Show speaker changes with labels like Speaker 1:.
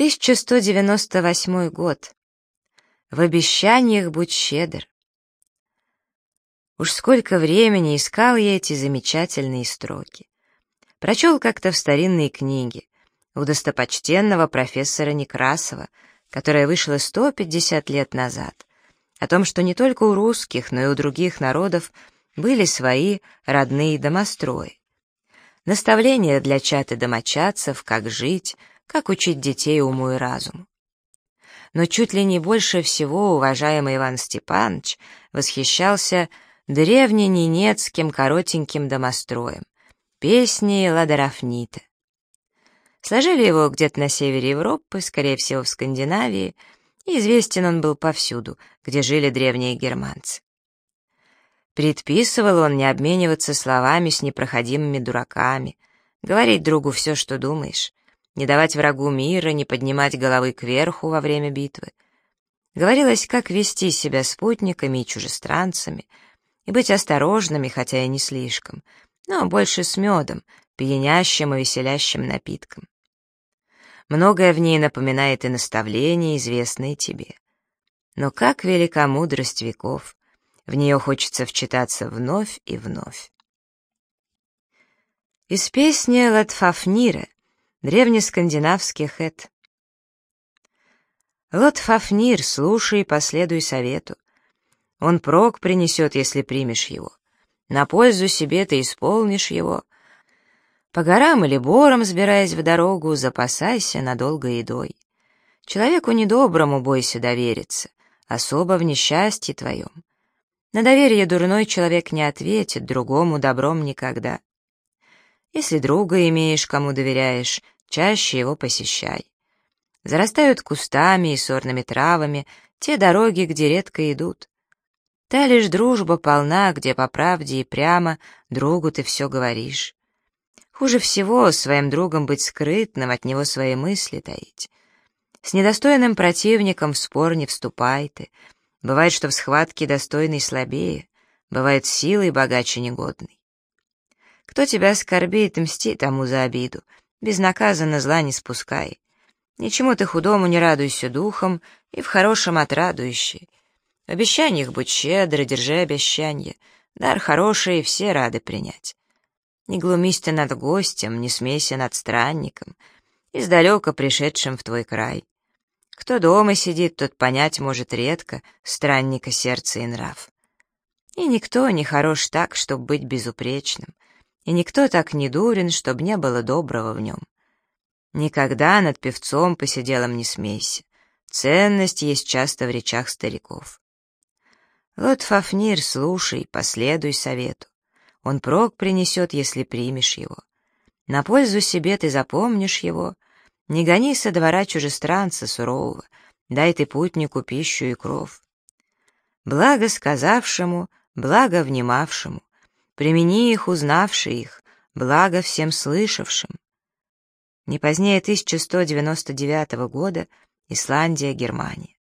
Speaker 1: 1198 год. В обещаниях будь щедр. Уж сколько времени искал я эти замечательные строки. Прочел как-то в старинной книге у достопочтенного профессора Некрасова, которая вышла 150 лет назад, о том, что не только у русских, но и у других народов были свои родные домострои. Наставления для чад и домочадцев, как жить, как учить детей уму и разуму. Но чуть ли не больше всего уважаемый Иван Степанович восхищался древнененецким коротеньким домостроем, песней Ладарафнита. Сложили его где-то на севере Европы, скорее всего в Скандинавии, и известен он был повсюду, где жили древние германцы. Предписывал он не обмениваться словами с непроходимыми дураками, говорить другу все, что думаешь, не давать врагу мира, не поднимать головы кверху во время битвы. Говорилось, как вести себя спутниками и чужестранцами, и быть осторожными, хотя и не слишком, но больше с медом, пьянящим и веселящим напитком. Многое в ней напоминает и наставления, известные тебе. Но как велика мудрость веков, в нее хочется вчитаться вновь и вновь. Из песни Лотфафнире, древнескандинавских эд. Лотфафнир, слушай и последуй совету. Он прок принесет, если примешь его. На пользу себе ты исполнишь его. По горам или борам, сбираясь в дорогу, запасайся надолго едой. Человеку недоброму бойся довериться, особо в несчастье твоем. На доверие дурной человек не ответит, другому добром никогда. Если друга имеешь, кому доверяешь, чаще его посещай. Зарастают кустами и сорными травами те дороги, где редко идут. Та лишь дружба полна, где по правде и прямо другу ты все говоришь. Хуже всего своим другом быть скрытным, от него свои мысли таить. С недостойным противником в спор не вступай ты. Бывает, что в схватке достойный слабее, бывает силой богаче негодный. Кто тебя оскорбит, мсти тому за обиду, безнаказанно зла не спускай. Ничему ты худому не радуйся духом, и в хорошем отрадующий. В обещаниях будь щедр, держи обещанье, дар хороший все рады принять. Не глумись ты над гостем, не смейся над странником, издалека пришедшим в твой край. Кто дома сидит, тот понять может редко странника сердце и нрав. И никто не хорош так, чтоб быть безупречным, и никто так не дурен, чтоб не было доброго в нем. Никогда над певцом посиделым не смейся, ценность есть часто в речах стариков. Лотфафнир, слушай, последуй совету, он прок принесет, если примешь его. На пользу себе ты запомнишь его, не гони со двора чужестранца сурового, дай ты путнику пищу и кров. Благо сказавшему, благо внимавшему, примени их, узнавши их, благо всем слышавшим. Не позднее 1199 года, Исландия, Германия.